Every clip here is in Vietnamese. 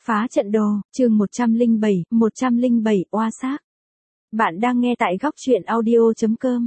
Phá trận đồ, chương 107, oa xác. Bạn đang nghe tại góc truyện audio.com.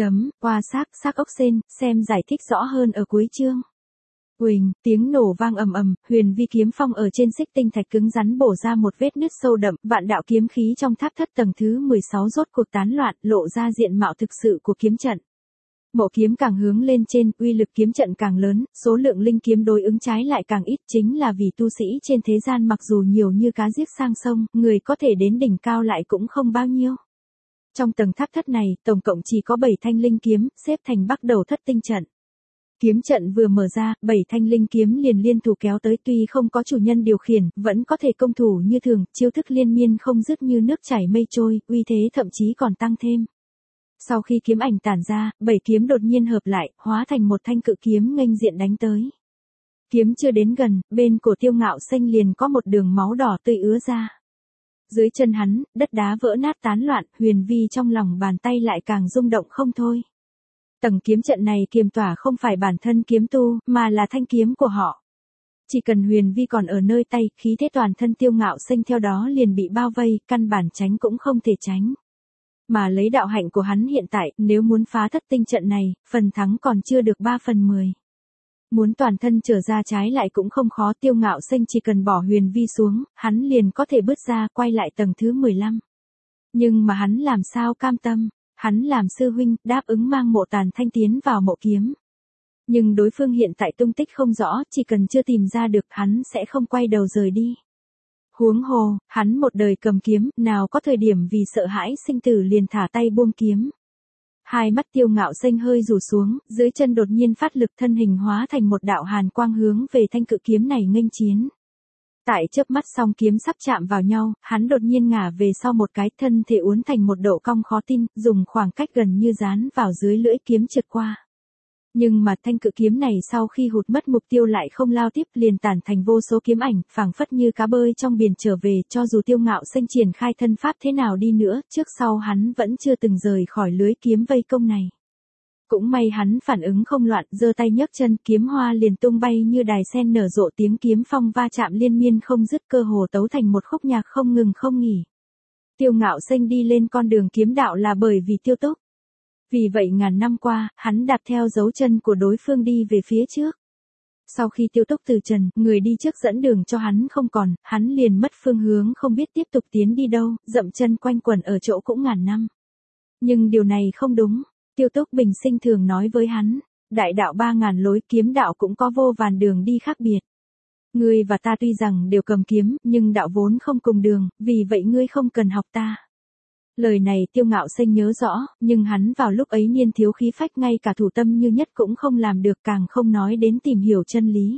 Oa xác ốc sên, xem giải thích rõ hơn ở cuối chương. Huỳnh, tiếng nổ vang ầm ầm, Huyền Vi kiếm phong ở trên xích tinh thạch cứng rắn bổ ra một vết nứt sâu đậm, vạn đạo kiếm khí trong tháp thất tầng thứ 16 rốt cuộc tán loạn, lộ ra diện mạo thực sự của kiếm trận. Mộ kiếm càng hướng lên trên, uy lực kiếm trận càng lớn, số lượng linh kiếm đối ứng trái lại càng ít, chính là vì tu sĩ trên thế gian mặc dù nhiều như cá giết sang sông, người có thể đến đỉnh cao lại cũng không bao nhiêu. Trong tầng tháp thất này, tổng cộng chỉ có 7 thanh linh kiếm, xếp thành bắc đầu thất tinh trận. Kiếm trận vừa mở ra, 7 thanh linh kiếm liền liên thủ kéo tới, tuy không có chủ nhân điều khiển, vẫn có thể công thủ như thường, chiêu thức liên miên không dứt như nước chảy mây trôi, uy thế thậm chí còn tăng thêm. Sau khi kiếm ảnh tản ra, 7 kiếm đột nhiên hợp lại, hóa thành một thanh cự kiếm nghênh diện đánh tới. Kiếm chưa đến gần, bên cổ Tiêu Ngạo Xanh liền có một đường máu đỏ tươi ứa ra. Dưới chân hắn, đất đá vỡ nát tán loạn, Huyền Vi trong lòng bàn tay lại càng rung động không thôi. Tầng kiếm trận này kiềm tỏa không phải bản thân kiếm tu, mà là thanh kiếm của họ. Chỉ cần Huyền Vi còn ở nơi tay, khí thế toàn thân Tiêu Ngạo Xanh theo đó liền bị bao vây, căn bản tránh cũng không thể tránh. Mà lấy đạo hạnh của hắn hiện tại, nếu muốn phá thất tinh trận này, phần thắng còn chưa được 3/10. Muốn toàn thân trở ra trái lại cũng không khó, Tiêu Ngạo Xanh chỉ cần bỏ Huyền Vi xuống, hắn liền có thể bước ra, quay lại tầng thứ 15. Nhưng mà hắn làm sao cam tâm, hắn làm sư huynh, đáp ứng mang Mộ Tàn Thanh tiến vào mộ kiếm. Nhưng đối phương hiện tại tung tích không rõ, chỉ cần chưa tìm ra được, hắn sẽ không quay đầu rời đi. Huống hồ, hắn một đời cầm kiếm, nào có thời điểm vì sợ hãi sinh tử liền thả tay buông kiếm. Hai mắt Tiêu Ngạo Xanh hơi rủ xuống, dưới chân đột nhiên phát lực, thân hình hóa thành một đạo hàn quang hướng về thanh cự kiếm này nghênh chiến. Tại chớp mắt song kiếm sắp chạm vào nhau, hắn đột nhiên ngả về sau một cái, thân thể uốn thành một độ cong khó tin, dùng khoảng cách gần như dán vào dưới lưỡi kiếm trượt qua. Nhưng mà thanh cự kiếm này sau khi hụt mất mục tiêu lại không lao tiếp, liền tản thành vô số kiếm ảnh, phảng phất như cá bơi trong biển trở về, cho dù Tiêu Ngạo Xanh triển khai thân pháp thế nào đi nữa, trước sau hắn vẫn chưa từng rời khỏi lưới kiếm vây công này. Cũng may hắn phản ứng không loạn, giơ tay nhấc chân, kiếm hoa liền tung bay như đài sen nở rộ, tiếng kiếm phong va chạm liên miên không dứt, cơ hồ tấu thành một khúc nhạc không ngừng không nghỉ. Tiêu Ngạo Xanh đi lên con đường kiếm đạo là bởi vì Tiêu Túc. Vì vậy ngàn năm qua, hắn đạp theo dấu chân của đối phương đi về phía trước. Sau khi Tiêu Túc từ trần, người đi trước dẫn đường cho hắn không còn, hắn liền mất phương hướng không biết tiếp tục tiến đi đâu, dậm chân quanh quẩn ở chỗ cũng ngàn năm. Nhưng điều này không đúng, Tiêu Túc bình sinh thường nói với hắn, đại đạo 3000 lối, kiếm đạo cũng có vô vàn đường đi khác biệt. Ngươi và ta tuy rằng đều cầm kiếm, nhưng đạo vốn không cùng đường, vì vậy ngươi không cần học ta. Lời này Tiêu Ngạo Xanh nhớ rõ, nhưng hắn vào lúc ấy niên thiếu khí phách, ngay cả thủ tâm như nhất cũng không làm được, càng không nói đến tìm hiểu chân lý.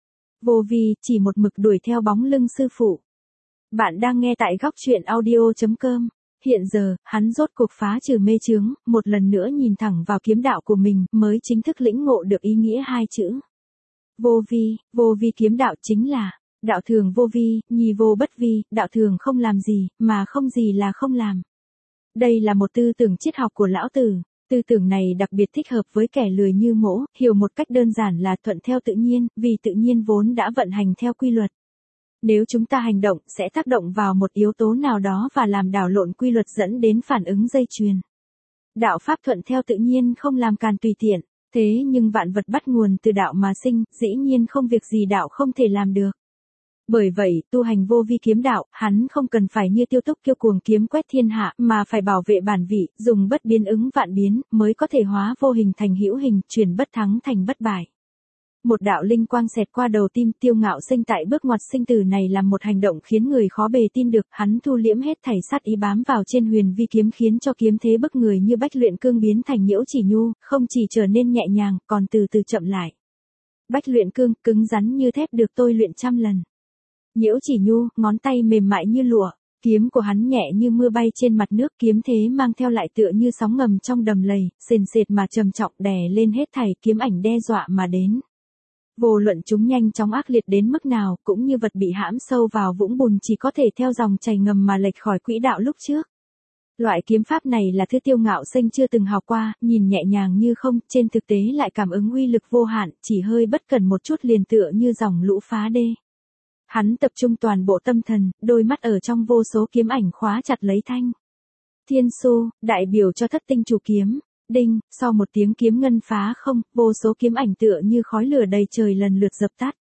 Vô vi, chỉ một mực đuổi theo bóng lưng sư phụ. Bạn đang nghe tại góc truyện audio.com. Hiện giờ, hắn rốt cuộc phá trừ mê chướng, một lần nữa nhìn thẳng vào kiếm đạo của mình, mới chính thức lĩnh ngộ được ý nghĩa hai chữ. Vô vi kiếm đạo chính là, đạo thường vô vi, nhi vô bất vi, đạo thường không làm gì, mà không gì là không làm. Đây là một tư tưởng triết học của Lão Tử, tư tưởng này đặc biệt thích hợp với kẻ lười như Mỗ, hiểu một cách đơn giản là thuận theo tự nhiên, vì tự nhiên vốn đã vận hành theo quy luật. Nếu chúng ta hành động, sẽ tác động vào một yếu tố nào đó và làm đảo lộn quy luật, dẫn đến phản ứng dây chuyền. Đạo pháp thuận theo tự nhiên, không làm càn tùy tiện, thế nhưng vạn vật bắt nguồn từ đạo mà sinh, dĩ nhiên không việc gì đạo không thể làm được. Bởi vậy, tu hành vô vi kiếm đạo, hắn không cần phải như Tiêu Túc kiêu cuồng kiếm quét thiên hạ, mà phải bảo vệ bản vị, dùng bất biến ứng vạn biến, mới có thể hóa vô hình thành hữu hình, chuyển bất thắng thành bất bại. Một đạo linh quang xẹt qua đầu tim Tiêu Ngạo Xanh, tại bước ngoặt sinh tử này làm một hành động khiến người khó bề tin được, hắn thu liễm hết thảy sát ý bám vào trên Huyền Vi kiếm, khiến cho kiếm thế bức người như Bách Luyện Cương biến thành Nhiễu Chỉ Nhu, không chỉ trở nên nhẹ nhàng, còn từ từ chậm lại. Bách Luyện Cương, cứng rắn như thép, được tôi luyện trăm lần. Nhiễu Chỉ Nhu, ngón tay mềm mại như lụa, kiếm của hắn nhẹ như mưa bay trên mặt nước, kiếm thế mang theo lại tựa như sóng ngầm trong đầm lầy, sền sệt mà trầm trọng, đè lên hết thảy, kiếm ảnh đe dọa mà đến. Vô luận chúng nhanh chóng ác liệt đến mức nào, cũng như vật bị hãm sâu vào vũng bùn, chỉ có thể theo dòng chảy ngầm mà lệch khỏi quỹ đạo lúc trước. Loại kiếm pháp này là thứ Tiêu Ngạo Xanh chưa từng học qua, nhìn nhẹ nhàng như không, trên thực tế lại cảm ứng uy lực vô hạn, chỉ hơi bất cẩn một chút liền tựa như dòng lũ phá đê. Hắn tập trung toàn bộ tâm thần, đôi mắt ở trong vô số kiếm ảnh khóa chặt lấy thanh. Thiên Su, đại biểu cho thất tinh chủ kiếm. Đinh, sau một tiếng kiếm ngân phá không, vô số kiếm ảnh tựa như khói lửa đầy trời lần lượt dập tắt.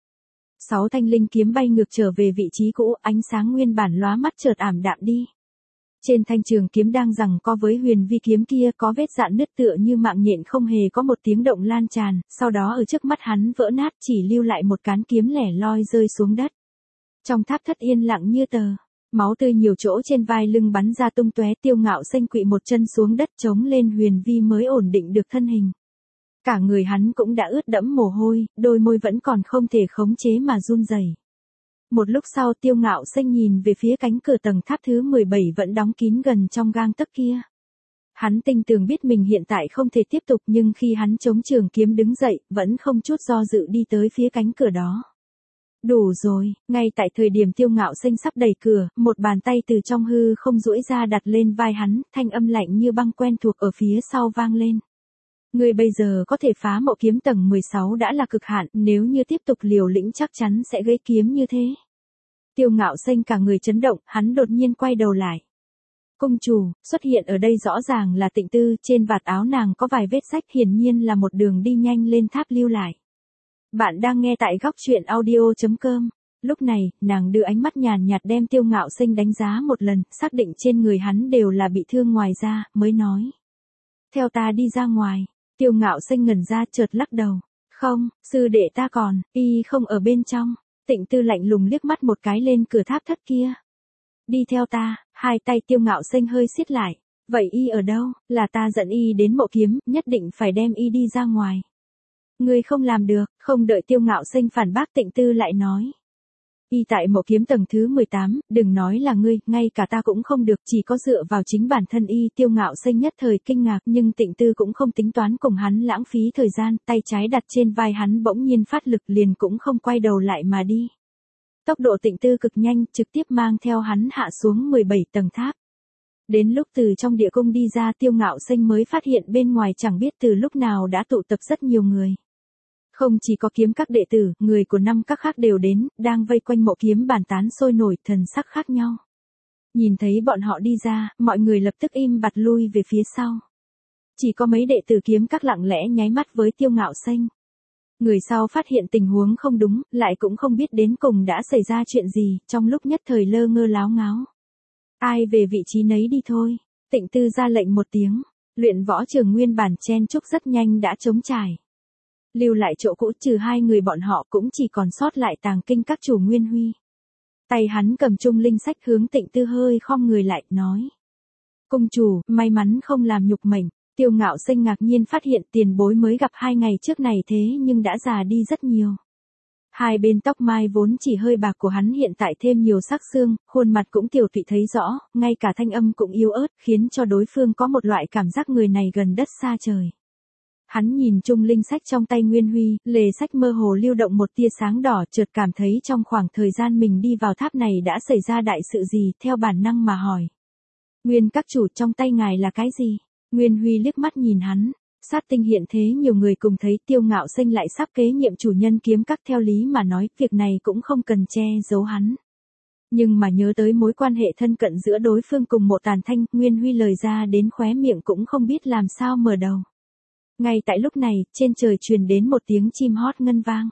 6 thanh linh kiếm bay ngược trở về vị trí cũ, ánh sáng nguyên bản lóa mắt chợt ảm đạm đi. Trên thanh trường kiếm đang giằng co với huyền vi kiếm kia có vết rạn nứt tựa như mạng nhện không hề có một tiếng động lan tràn, sau đó ở trước mắt hắn vỡ nát chỉ lưu lại một cán kiếm lẻ loi rơi xuống đất. Trong tháp thất yên lặng như tờ, máu tươi nhiều chỗ trên vai lưng bắn ra tung tóe, Tiêu Ngạo Xanh quỵ một chân xuống đất chống lên huyền vi mới ổn định được thân hình. Cả người hắn cũng đã ướt đẫm mồ hôi, đôi môi vẫn còn không thể khống chế mà run rẩy. Một lúc sau Tiêu Ngạo Xanh nhìn về phía cánh cửa tầng tháp thứ 17 vẫn đóng kín gần trong gang tấc kia. Hắn tinh tường biết mình hiện tại không thể tiếp tục, nhưng khi hắn chống trường kiếm đứng dậy, vẫn không chút do dự đi tới phía cánh cửa đó. Đủ rồi, ngay tại thời điểm Tiêu Ngạo Xanh sắp đẩy cửa, một bàn tay từ trong hư không duỗi ra đặt lên vai hắn, thanh âm lạnh như băng quen thuộc ở phía sau vang lên. Ngươi bây giờ có thể phá mộ kiếm tầng 16 đã là cực hạn, nếu như tiếp tục liều lĩnh chắc chắn sẽ gãy kiếm như thế. Tiêu Ngạo Xanh cả người chấn động, hắn đột nhiên quay đầu lại. Cung chủ, xuất hiện ở đây rõ ràng là Tịnh Tư, trên vạt áo nàng có vài vết rách, hiển nhiên là một đường đi nhanh lên tháp lưu lại. Bạn đang nghe tại góc truyện audio.com. Lúc này, nàng đưa ánh mắt nhàn nhạt đem Tiêu Ngạo Xanh đánh giá một lần, xác định trên người hắn đều là bị thương ngoài ra, mới nói. Theo ta đi ra ngoài. Tiêu Ngạo Xanh ngẩn ra chợt lắc đầu. Không, sư đệ ta còn, y không ở bên trong. Tịnh Tư lạnh lùng liếc mắt một cái lên cửa tháp thất kia. Đi theo ta, hai tay Tiêu Ngạo Xanh hơi siết lại. Vậy y ở đâu? Là ta dẫn y đến mộ kiếm, nhất định phải đem y đi ra ngoài. Ngươi không làm được, không đợi Tiêu Ngạo Xanh phản bác Tịnh Tư lại nói. Y tại mộ kiếm tầng thứ 18, đừng nói là ngươi, ngay cả ta cũng không được, chỉ có dựa vào chính bản thân y. Tiêu Ngạo Xanh nhất thời kinh ngạc, nhưng Tịnh Tư cũng không tính toán cùng hắn lãng phí thời gian, tay trái đặt trên vai hắn bỗng nhiên phát lực liền cũng không quay đầu lại mà đi. Tốc độ Tịnh Tư cực nhanh, trực tiếp mang theo hắn hạ xuống 17 tầng tháp. Đến lúc từ trong địa cung đi ra Tiêu Ngạo Xanh mới phát hiện bên ngoài chẳng biết từ lúc nào đã tụ tập rất nhiều người. Không chỉ có kiếm các đệ tử, người của 5 các khác đều đến, đang vây quanh mộ kiếm bàn tán sôi nổi, thần sắc khác nhau. Nhìn thấy bọn họ đi ra, mọi người lập tức im bặt lui về phía sau. Chỉ có mấy đệ tử kiếm các lặng lẽ nháy mắt với Tiêu Ngạo Xanh. Người sau phát hiện tình huống không đúng, lại cũng không biết đến cùng đã xảy ra chuyện gì, trong lúc nhất thời lơ ngơ láo ngáo. Ai về vị trí nấy đi thôi. Tịnh Tư ra lệnh một tiếng, luyện võ trường nguyên bản chen chúc rất nhanh đã trống trải. Lưu lại chỗ cũ trừ 2 người bọn họ cũng chỉ còn sót lại Tàng Kinh các chủ Nguyên Huy. Tay hắn cầm chung linh sách hướng Tịnh Tư hơi khom người lại, nói. Cung chủ, may mắn không làm nhục mệnh. Tiêu Ngạo Xanh ngạc nhiên phát hiện tiền bối mới gặp 2 ngày trước này thế nhưng đã già đi rất nhiều. Hai bên tóc mai vốn chỉ hơi bạc của hắn hiện tại thêm nhiều sắc xương, khuôn mặt cũng tiểu tụy thấy rõ, ngay cả thanh âm cũng yếu ớt, khiến cho đối phương có một loại cảm giác người này gần đất xa trời. Hắn nhìn chung linh sách trong tay Nguyên Huy, lề sách mơ hồ lưu động một tia sáng đỏ, chợt cảm thấy trong khoảng thời gian mình đi vào tháp này đã xảy ra đại sự gì, theo bản năng mà hỏi. Nguyên các chủ, trong tay ngài là cái gì? Nguyên Huy liếc mắt nhìn hắn, sát tinh hiện thế nhiều người cùng thấy Tiêu Ngạo Xanh lại sắp kế nhiệm chủ nhân kiếm các, theo lý mà nói, việc này cũng không cần che giấu hắn. Nhưng mà nhớ tới mối quan hệ thân cận giữa đối phương cùng Mộ Tàn Thanh, Nguyên Huy lời ra đến khóe miệng cũng không biết làm sao mở đầu. Ngay tại lúc này, trên trời truyền đến một tiếng chim hót ngân vang.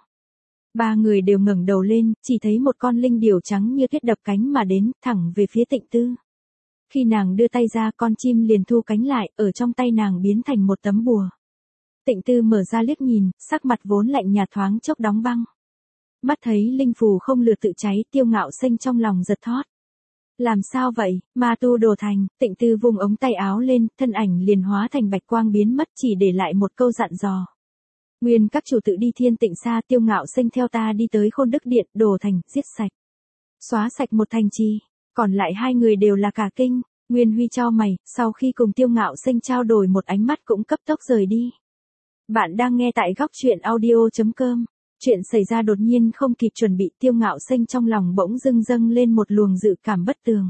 3 người đều ngẩng đầu lên, chỉ thấy một con linh điểu trắng như tuyết đập cánh mà đến, thẳng về phía Tịnh Tư. Khi nàng đưa tay ra, con chim liền thu cánh lại, ở trong tay nàng biến thành một tấm bùa. Tịnh Tư mở ra liếc nhìn, sắc mặt vốn lạnh nhạt thoáng chốc đóng băng. Mắt thấy linh phù không lừa tự cháy, Tiêu Ngạo Xanh trong lòng giật thót. Làm sao vậy, ma tu đồ thành? Tịnh Tư vung ống tay áo lên, thân ảnh liền hóa thành bạch quang biến mất, chỉ để lại một câu dặn dò. Nguyên các chủ tự đi Thiên Tịnh Xa, Tiêu Ngạo Xanh theo ta đi tới Khôn Đức Điện, đồ thành, giết sạch. Xóa sạch một thành trì, còn lại 2 người đều là cả kinh. Nguyên Huy chau mày, sau khi cùng Tiêu Ngạo Xanh trao đổi một ánh mắt cũng cấp tốc rời đi. Bạn đang nghe tại góc truyện audio.com. Chuyện xảy ra đột nhiên không kịp chuẩn bị, Tiêu Ngạo Xanh trong lòng bỗng dâng lên một luồng dự cảm bất tường.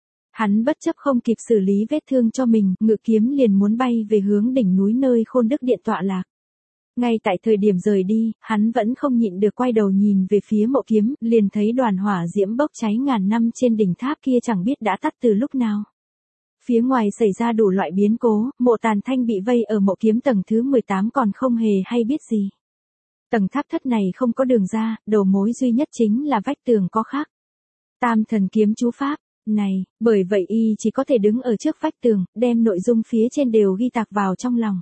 Hắn bất chấp không kịp xử lý vết thương cho mình, ngự kiếm liền muốn bay về hướng đỉnh núi nơi Khôn Đức Điện tọa lạc. Ngay tại thời điểm rời đi, hắn vẫn không nhịn được quay đầu nhìn về phía mộ kiếm, liền thấy đoàn hỏa diễm bốc cháy ngàn năm trên đỉnh tháp kia chẳng biết đã tắt từ lúc nào. Phía ngoài xảy ra đủ loại biến cố, Mộ Tàn Thanh bị vây ở mộ kiếm tầng thứ 18 còn không hề hay biết gì. Tầng tháp thất này không có đường ra, đầu mối duy nhất chính là vách tường có khắc Tam thần kiếm chú pháp. Này, bởi vậy y chỉ có thể đứng ở trước vách tường, đem nội dung phía trên đều ghi tạc vào trong lòng.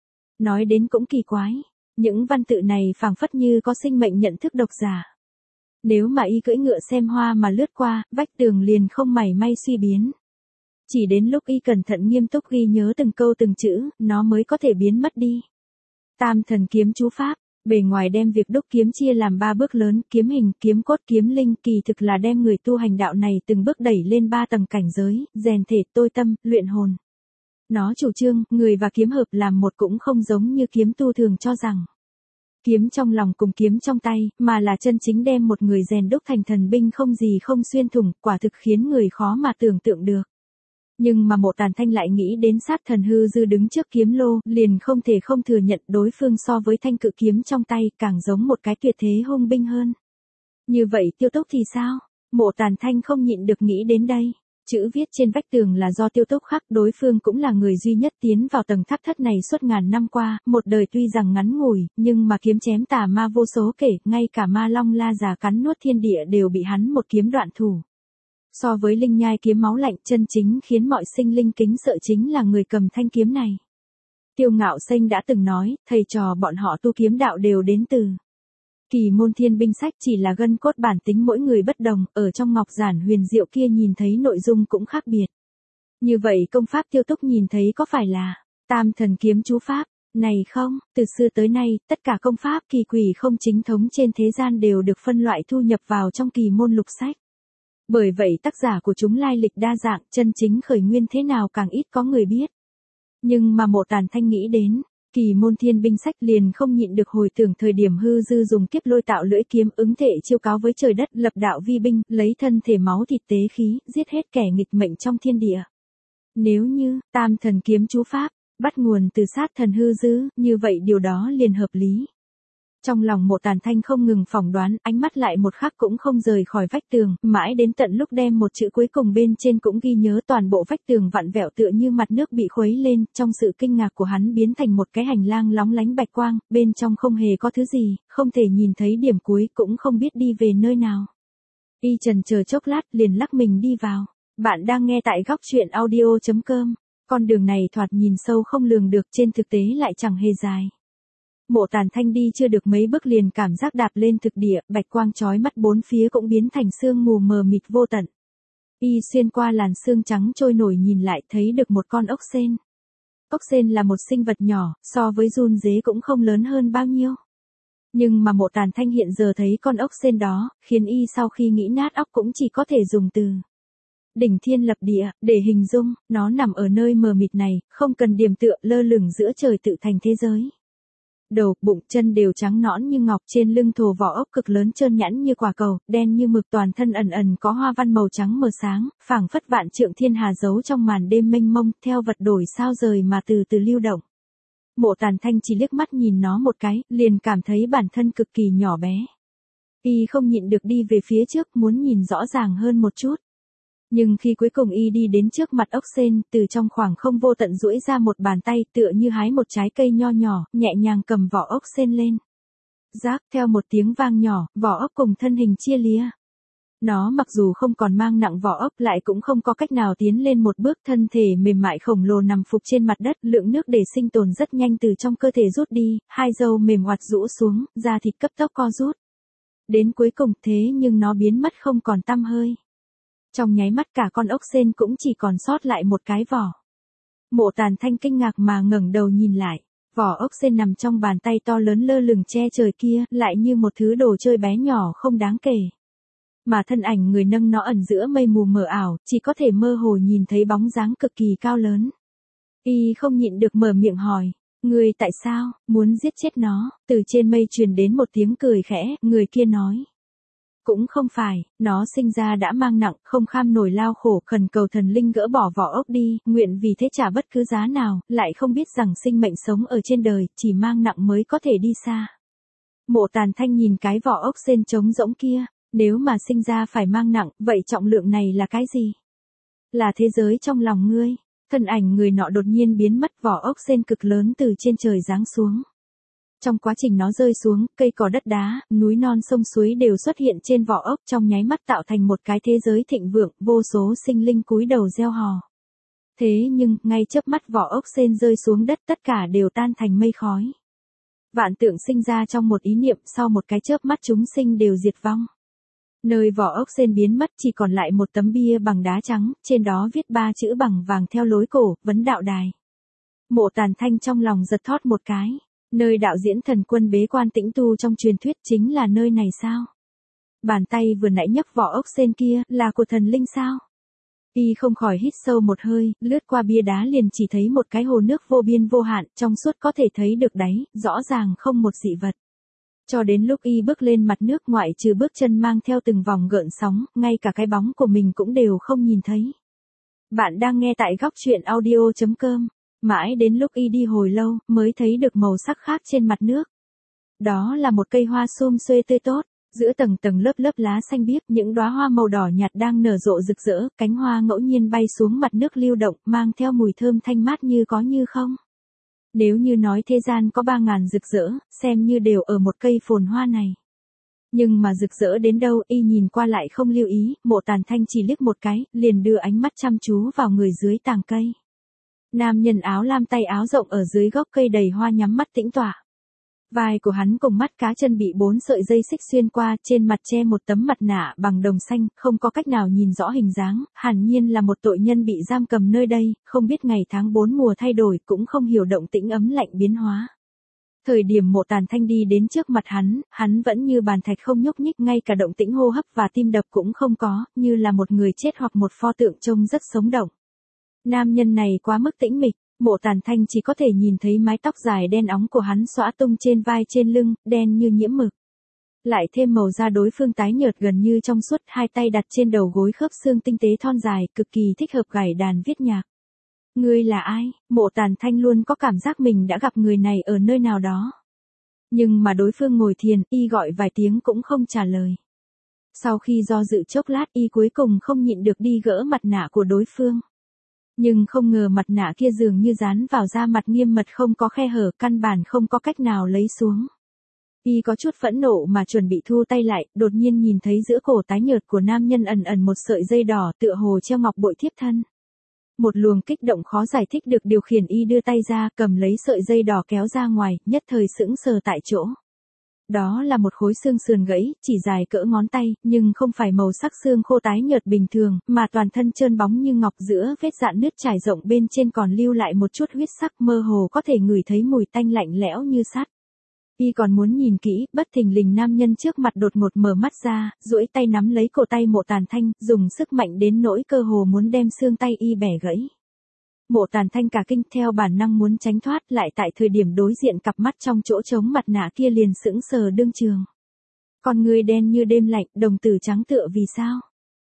Nói đến cũng kỳ quái, những văn tự này phảng phất như có sinh mệnh nhận thức độc giả. Nếu mà y cưỡi ngựa xem hoa mà lướt qua, vách tường liền không mảy may suy biến. Chỉ đến lúc y cẩn thận nghiêm túc ghi nhớ từng câu từng chữ, nó mới có thể biến mất đi. Tam thần kiếm chú pháp, bề ngoài đem việc đúc kiếm chia làm 3 bước lớn, kiếm hình, kiếm cốt, kiếm linh, kỳ thực là đem người tu hành đạo này từng bước đẩy lên 3 tầng cảnh giới, rèn thể, tôi tâm, luyện hồn. Nó chủ trương, người và kiếm hợp làm một cũng không giống như kiếm tu thường cho rằng. Kiếm trong lòng cùng kiếm trong tay, mà là chân chính đem một người rèn đúc thành thần binh không gì không xuyên thủng, quả thực khiến người khó mà tưởng tượng được. Nhưng mà Mộ Tàn Thanh lại nghĩ đến sát thần hư dư đứng trước kiếm lô, liền không thể không thừa nhận đối phương so với thanh cự kiếm trong tay càng giống một cái tuyệt thế hung binh hơn. Như vậy Tiêu Túc thì sao? Mộ Tàn Thanh không nhịn được nghĩ đến đây. Chữ viết trên vách tường là do Tiêu Túc khắc, đối phương cũng là người duy nhất tiến vào tầng tháp thất này suốt ngàn năm qua, một đời tuy rằng ngắn ngủi, nhưng mà kiếm chém tà ma vô số kể, ngay cả ma long la già cắn nuốt thiên địa đều bị hắn một kiếm đoạn thủ. So với linh nhai kiếm máu lạnh, chân chính khiến mọi sinh linh kính sợ chính là người cầm thanh kiếm này. Tiêu Ngạo Xanh đã từng nói, thầy trò bọn họ tu kiếm đạo đều đến từ Kỳ môn thiên binh sách, chỉ là gân cốt bản tính mỗi người bất đồng, ở trong ngọc giản huyền diệu kia nhìn thấy nội dung cũng khác biệt. Như vậy công pháp Tiêu Túc nhìn thấy có phải là Tam thần kiếm chú pháp? Này không, từ xưa tới nay, tất cả công pháp kỳ quỷ không chính thống trên thế gian đều được phân loại thu nhập vào trong kỳ môn lục sách. Bởi vậy tác giả của chúng lai lịch đa dạng, chân chính khởi nguyên thế nào càng ít có người biết. Nhưng mà Mộ Tàn Thanh nghĩ đến Kỳ môn thiên binh sách liền không nhịn được hồi tưởng thời điểm hư dư dùng kiếp lôi tạo lưỡi kiếm ứng thể chiêu cáo với trời đất, lập đạo vi binh, lấy thân thể máu thịt tế khí, giết hết kẻ nghịch mệnh trong thiên địa. Nếu như Tam thần kiếm chú pháp bắt nguồn từ sát thần hư dư, như vậy điều đó liền hợp lý. Trong lòng Mộ Tàn Thanh không ngừng phỏng đoán, ánh mắt lại một khắc cũng không rời khỏi vách tường, mãi đến tận lúc đem một chữ cuối cùng bên trên cũng ghi nhớ, toàn bộ vách tường vặn vẹo tựa như mặt nước bị khuấy lên, trong sự kinh ngạc của hắn biến thành một cái hành lang lóng lánh bạch quang, bên trong không hề có thứ gì, không thể nhìn thấy điểm cuối, cũng không biết đi về nơi nào. Y chần chờ chốc lát liền lắc mình đi vào. Bạn đang nghe tại góc truyện audio.com. Con đường này thoạt nhìn sâu không lường được, trên thực tế lại chẳng hề dài. Mộ Tàn Thanh đi chưa được mấy bước liền cảm giác đạp lên thực địa, bạch quang chói mắt bốn phía cũng biến thành sương mù mờ mịt vô tận. Y xuyên qua làn sương trắng trôi nổi nhìn lại thấy được một con ốc sên. Ốc sên là một sinh vật nhỏ, so với giun dế cũng không lớn hơn bao nhiêu. Nhưng mà Mộ Tàn Thanh hiện giờ thấy con ốc sên đó, khiến y sau khi nghĩ nát óc cũng chỉ có thể dùng từ đỉnh thiên lập địa để hình dung, nó nằm ở nơi mờ mịt này, không cần điểm tựa, lơ lửng giữa trời tự thành thế giới. Đầu, bụng, chân đều trắng nõn như ngọc, trên lưng thồ vỏ ốc cực lớn trơn nhẵn như quả cầu, đen như mực, toàn thân ẩn ẩn có hoa văn màu trắng mờ sáng, phảng phất vạn trượng thiên hà giấu trong màn đêm mênh mông, theo vật đổi sao rời mà từ từ lưu động. Mộ Tàn Thanh chỉ liếc mắt nhìn nó một cái, liền cảm thấy bản thân cực kỳ nhỏ bé. Y không nhịn được đi về phía trước, muốn nhìn rõ ràng hơn một chút. Nhưng khi cuối cùng y đi đến trước mặt ốc sên, từ trong khoảng không vô tận duỗi ra một bàn tay, tựa như hái một trái cây nho nhỏ, nhẹ nhàng cầm vỏ ốc sên lên. Rác, theo một tiếng vang nhỏ, vỏ ốc cùng thân hình chia lìa. Nó mặc dù không còn mang nặng vỏ ốc, lại cũng không có cách nào tiến lên một bước, thân thể mềm mại khổng lồ nằm phục trên mặt đất, lượng nước để sinh tồn rất nhanh từ trong cơ thể rút đi, hai râu mềm oặt rũ xuống, da thịt cấp tốc co rút. Đến cuối cùng thế nhưng nó biến mất không còn tăm hơi. Trong nháy mắt cả con ốc sên cũng chỉ còn sót lại một cái vỏ. Mộ Tàn Thanh kinh ngạc mà ngẩng đầu nhìn lại, vỏ ốc sên nằm trong bàn tay to lớn lơ lửng che trời kia, lại như một thứ đồ chơi bé nhỏ không đáng kể. Mà thân ảnh người nâng nó ẩn giữa mây mù mờ ảo, chỉ có thể mơ hồ nhìn thấy bóng dáng cực kỳ cao lớn. Y không nhịn được mở miệng hỏi, người tại sao muốn giết chết nó? Từ trên mây truyền đến một tiếng cười khẽ, người kia nói. Cũng không phải, nó sinh ra đã mang nặng, không kham nổi lao khổ, khẩn cầu thần linh gỡ bỏ vỏ ốc đi, nguyện vì thế trả bất cứ giá nào, lại không biết rằng sinh mệnh sống ở trên đời, chỉ mang nặng mới có thể đi xa. Mộ Tàn Thanh nhìn cái vỏ ốc sên trống rỗng kia, nếu mà sinh ra phải mang nặng, vậy trọng lượng này là cái gì? Là thế giới trong lòng ngươi. Thân ảnh người nọ đột nhiên biến mất, vỏ ốc sên cực lớn từ trên trời giáng xuống. Trong quá trình nó rơi xuống, cây cỏ đất đá, núi non sông suối đều xuất hiện trên vỏ ốc, trong nháy mắt tạo thành một cái thế giới thịnh vượng, vô số sinh linh cúi đầu reo hò. Thế nhưng, ngay chớp mắt vỏ ốc sên rơi xuống đất, tất cả đều tan thành mây khói. Vạn tượng sinh ra trong một ý niệm, sau một cái chớp mắt chúng sinh đều diệt vong. Nơi vỏ ốc sên biến mất chỉ còn lại một tấm bia bằng đá trắng, trên đó viết 3 chữ bằng vàng theo lối cổ, Vấn Đạo Đài. Mộ Tàn Thanh trong lòng giật thót một cái. Nơi đạo diễn thần quân bế quan tĩnh tu trong truyền thuyết chính là nơi này sao? Bàn tay vừa nãy nhấc vỏ ốc sên kia, là của thần linh sao? Y không khỏi hít sâu một hơi, lướt qua bia đá liền chỉ thấy một cái hồ nước vô biên vô hạn, trong suốt có thể thấy được đáy, rõ ràng không một dị vật. Cho đến lúc Y bước lên mặt nước, ngoại trừ bước chân mang theo từng vòng gợn sóng, ngay cả cái bóng của mình cũng đều không nhìn thấy. Bạn đang nghe tại góc truyện audio.com. Mãi đến lúc Y đi hồi lâu, mới thấy được màu sắc khác trên mặt nước. Đó là một cây hoa sum xuê tươi tốt, giữa tầng tầng lớp lớp lá xanh biếc, những đóa hoa màu đỏ nhạt đang nở rộ rực rỡ, cánh hoa ngẫu nhiên bay xuống mặt nước lưu động, mang theo mùi thơm thanh mát như có như không. Nếu như nói thế gian có 3.000 rực rỡ, xem như đều ở một cây phồn hoa này. Nhưng mà rực rỡ đến đâu, Y nhìn qua lại không lưu ý, Mộ Tàn Thanh chỉ liếc một cái, liền đưa ánh mắt chăm chú vào người dưới tàng cây. Nam nhân áo lam tay áo rộng ở dưới gốc cây đầy hoa nhắm mắt tĩnh tọa. Vai của hắn cùng mắt cá chân bị 4 sợi dây xích xuyên qua, trên mặt che một tấm mặt nạ bằng đồng xanh, không có cách nào nhìn rõ hình dáng, hẳn nhiên là một tội nhân bị giam cầm nơi đây, không biết ngày tháng 4 mùa thay đổi, cũng không hiểu động tĩnh ấm lạnh biến hóa. Thời điểm Mộ Tàn Thanh đi đến trước mặt hắn vẫn như bàn thạch không nhúc nhích, ngay cả động tĩnh hô hấp và tim đập cũng không có, như là một người chết hoặc một pho tượng trông rất sống động. Nam nhân này quá mức tĩnh mịch, Mộ Tàn Thanh chỉ có thể nhìn thấy mái tóc dài đen óng của hắn xõa tung trên vai trên lưng, đen như nhiễm mực. Lại thêm màu da đối phương tái nhợt gần như trong suốt, hai tay đặt trên đầu gối khớp xương tinh tế thon dài, cực kỳ thích hợp gảy đàn viết nhạc. Ngươi là ai? Mộ Tàn Thanh luôn có cảm giác mình đã gặp người này ở nơi nào đó. Nhưng mà đối phương ngồi thiền, Y gọi vài tiếng cũng không trả lời. Sau khi do dự chốc lát, Y cuối cùng không nhịn được đi gỡ mặt nạ của đối phương. Nhưng không ngờ mặt nạ kia dường như dán vào da mặt nghiêm mật, không có khe hở, căn bản không có cách nào lấy xuống. Y có chút phẫn nộ mà chuẩn bị thu tay lại, đột nhiên nhìn thấy giữa cổ tái nhợt của nam nhân ẩn ẩn một sợi dây đỏ, tựa hồ treo ngọc bội thiếp thân. Một luồng kích động khó giải thích được điều khiển Y đưa tay ra, cầm lấy sợi dây đỏ kéo ra ngoài, nhất thời sững sờ tại chỗ. Đó là một khối xương sườn gãy, chỉ dài cỡ ngón tay, nhưng không phải màu sắc xương khô tái nhợt bình thường, mà toàn thân trơn bóng như ngọc, giữa vết rạn nứt trải rộng bên trên còn lưu lại một chút huyết sắc, mơ hồ có thể ngửi thấy mùi tanh lạnh lẽo như sắt. Y còn muốn nhìn kỹ, bất thình lình nam nhân trước mặt đột ngột mở mắt ra, duỗi tay nắm lấy cổ tay Mộ Tàn Thanh, dùng sức mạnh đến nỗi cơ hồ muốn đem xương tay Y bẻ gãy. Mộ Tàn Thanh cả kinh, theo bản năng muốn tránh thoát, lại tại thời điểm đối diện cặp mắt trong chỗ trống mặt nạ kia liền sững sờ đương trường. Con người đen như đêm lạnh, đồng tử trắng tựa vì sao.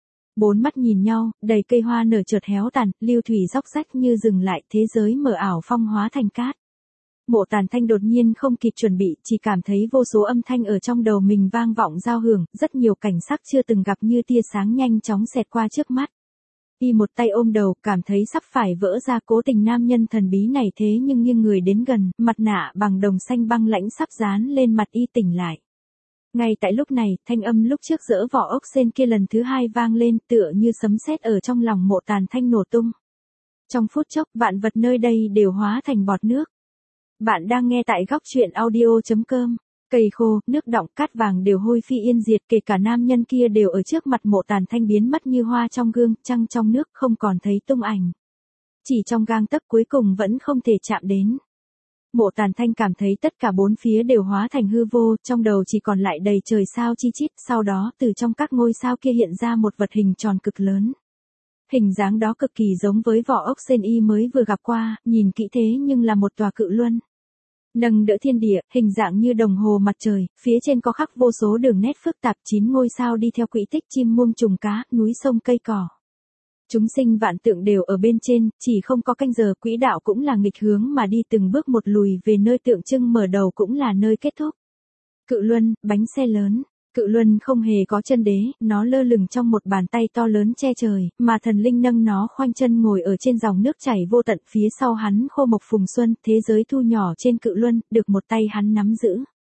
4 mắt nhìn nhau, đầy cây hoa nở chợt héo tàn, lưu thủy róc rách như dừng lại, thế giới mờ ảo phong hóa thành cát. Mộ Tàn Thanh đột nhiên không kịp chuẩn bị, chỉ cảm thấy vô số âm thanh ở trong đầu mình vang vọng giao hưởng, rất nhiều cảnh sắc chưa từng gặp như tia sáng nhanh chóng xẹt qua trước mắt. Y một tay ôm đầu, cảm thấy sắp phải vỡ ra, cố tình nam nhân thần bí này thế nhưng nghiêng người đến gần, mặt nạ bằng đồng xanh băng lãnh sắp dán lên mặt Y tỉnh lại. Ngay tại lúc này, thanh âm lúc trước dỡ vỏ ốc sên kia lần thứ hai vang lên, tựa như sấm sét ở trong lòng Mộ Tàn Thanh nổ tung. Trong phút chốc, vạn vật nơi đây đều hóa thành bọt nước. Bạn đang nghe tại góc truyện audio.com. Cây khô, nước đọng, cát vàng đều hôi phi yên diệt, kể cả nam nhân kia đều ở trước mặt Mộ Tàn Thanh biến mất như hoa trong gương, trăng trong nước không còn thấy tung ảnh. Chỉ trong gang tấc cuối cùng vẫn không thể chạm đến. Mộ Tàn Thanh cảm thấy tất cả bốn phía đều hóa thành hư vô, trong đầu chỉ còn lại đầy trời sao chi chít, sau đó từ trong các ngôi sao kia hiện ra một vật hình tròn cực lớn. Hình dáng đó cực kỳ giống với vỏ ốc sên Y mới vừa gặp qua, nhìn kỹ thế nhưng là một tòa cự luân. Nâng đỡ thiên địa, hình dạng như đồng hồ mặt trời, phía trên có khắc vô số đường nét phức tạp, 9 ngôi sao đi theo quỹ tích chim muông trùng cá, núi sông cây cỏ. Chúng sinh vạn tượng đều ở bên trên, chỉ không có canh giờ, quỹ đạo cũng là nghịch hướng mà đi, từng bước một lùi về nơi tượng trưng mở đầu cũng là nơi kết thúc. Cự luân, bánh xe lớn. Cự luân không hề có chân đế, nó lơ lửng trong một bàn tay to lớn che trời, mà thần linh nâng nó khoanh chân ngồi ở trên dòng nước chảy vô tận, phía sau hắn khô mộc phùng xuân, thế giới thu nhỏ trên cự luân, được một tay hắn nắm giữ.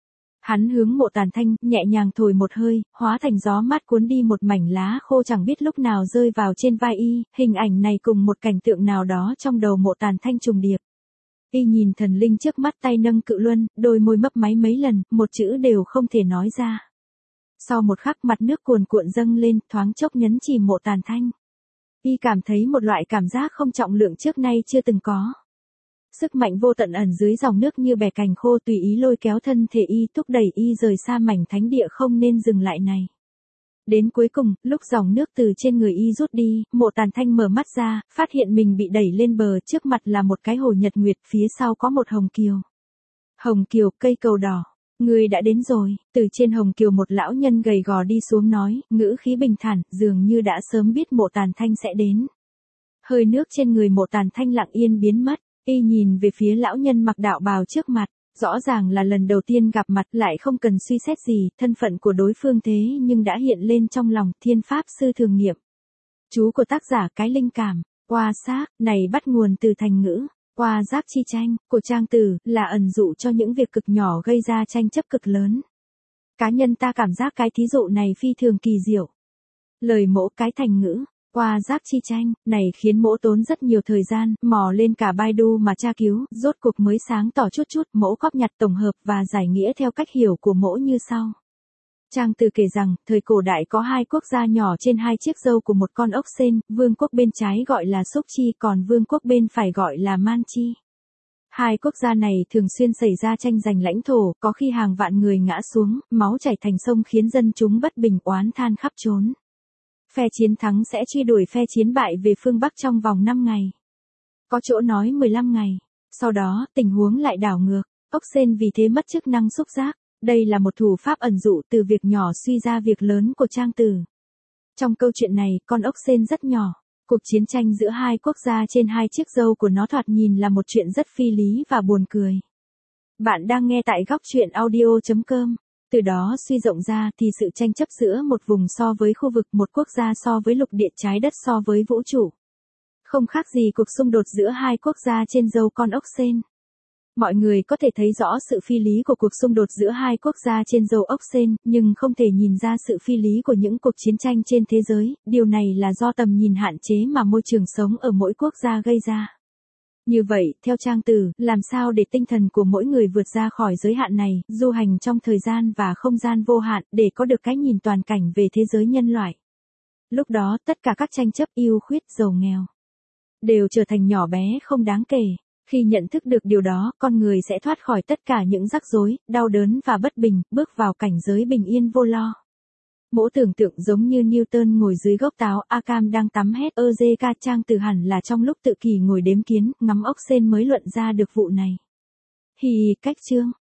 Hắn hướng Mộ Tàn Thanh, nhẹ nhàng thổi một hơi, hóa thành gió mát cuốn đi một mảnh lá khô chẳng biết lúc nào rơi vào trên vai y, hình ảnh này cùng một cảnh tượng nào đó trong đầu Mộ Tàn Thanh trùng điệp. Y nhìn thần linh trước mắt tay nâng cự luân, đôi môi mấp máy mấy lần, một chữ đều không thể nói ra. Sau một khắc mặt nước cuồn cuộn dâng lên, thoáng chốc nhấn chìm Mộ Tàn Thanh. Y cảm thấy một loại cảm giác không trọng lượng trước nay chưa từng có. Sức mạnh vô tận ẩn dưới dòng nước như bẻ cành khô tùy ý lôi kéo thân thể y, thúc đẩy y rời xa mảnh thánh địa không nên dừng lại này. Đến cuối cùng, lúc dòng nước từ trên người y rút đi, Mộ Tàn Thanh mở mắt ra, phát hiện mình bị đẩy lên bờ, trước mặt là một cái hồ nhật nguyệt, phía sau có một hồng kiều. Hồng kiều, cây cầu đỏ. Người đã đến rồi, từ trên hồng kiều một lão nhân gầy gò đi xuống nói, ngữ khí bình thản, dường như đã sớm biết Mộ Tàn Thanh sẽ đến. Hơi nước trên người Mộ Tàn Thanh lặng yên biến mất, y nhìn về phía lão nhân mặc đạo bào trước mặt, rõ ràng là lần đầu tiên gặp mặt, lại không cần suy xét gì, thân phận của đối phương thế nhưng đã hiện lên trong lòng, Thiên Pháp Sư thường nghiệm. Chú của tác giả cái linh cảm, oa xác, này bắt nguồn từ thành ngữ. Oa giác chi tranh, của Trang Tử, là ẩn dụ cho những việc cực nhỏ gây ra tranh chấp cực lớn. Cá nhân ta cảm giác cái thí dụ này phi thường kỳ diệu. Lời Mỗ cái thành ngữ, oa giác chi tranh, này khiến Mỗ tốn rất nhiều thời gian, mò lên cả Baidu mà tra cứu, rốt cuộc mới sáng tỏ chút chút, Mỗ góp nhặt tổng hợp và giải nghĩa theo cách hiểu của Mỗ như sau. Trang Tử kể rằng, thời cổ đại có hai quốc gia nhỏ trên hai chiếc râu của một con ốc sên, vương quốc bên trái gọi là Xúc Chi, còn vương quốc bên phải gọi là Man Chi. Hai quốc gia này thường xuyên xảy ra tranh giành lãnh thổ, có khi hàng vạn người ngã xuống, máu chảy thành sông khiến dân chúng bất bình oán than khắp trốn. Phe chiến thắng sẽ truy đuổi phe chiến bại về phương Bắc trong vòng 5 ngày. Có chỗ nói 15 ngày. Sau đó, tình huống lại đảo ngược, ốc sên vì thế mất chức năng xúc giác. Đây là một thủ pháp ẩn dụ từ việc nhỏ suy ra việc lớn của Trang Tử. Trong câu chuyện này, con ốc sên rất nhỏ. Cuộc chiến tranh giữa hai quốc gia trên hai chiếc râu của nó thoạt nhìn là một chuyện rất phi lý và buồn cười. Bạn đang nghe tại góc truyện audio.com. Từ đó suy rộng ra thì sự tranh chấp giữa một vùng so với khu vực, một quốc gia so với lục địa, trái đất so với vũ trụ. Không khác gì cuộc xung đột giữa hai quốc gia trên râu con ốc sên. Mọi người có thể thấy rõ sự phi lý của cuộc xung đột giữa hai quốc gia trên râu ốc sên, nhưng không thể nhìn ra sự phi lý của những cuộc chiến tranh trên thế giới, điều này là do tầm nhìn hạn chế mà môi trường sống ở mỗi quốc gia gây ra. Như vậy, theo Trang Tử, làm sao để tinh thần của mỗi người vượt ra khỏi giới hạn này, du hành trong thời gian và không gian vô hạn, để có được cái nhìn toàn cảnh về thế giới nhân loại. Lúc đó, tất cả các tranh chấp ưu khuyết, giàu nghèo, đều trở thành nhỏ bé không đáng kể. Khi nhận thức được điều đó, con người sẽ thoát khỏi tất cả những rắc rối, đau đớn và bất bình, bước vào cảnh giới bình yên vô lo. Mỗ tưởng tượng giống như Newton ngồi dưới gốc táo, Occam đang tắm hết, Trang Tử hẳn là trong lúc tự kỷ ngồi đếm kiến, ngắm ốc sên mới luận ra được vụ này. Cách chương.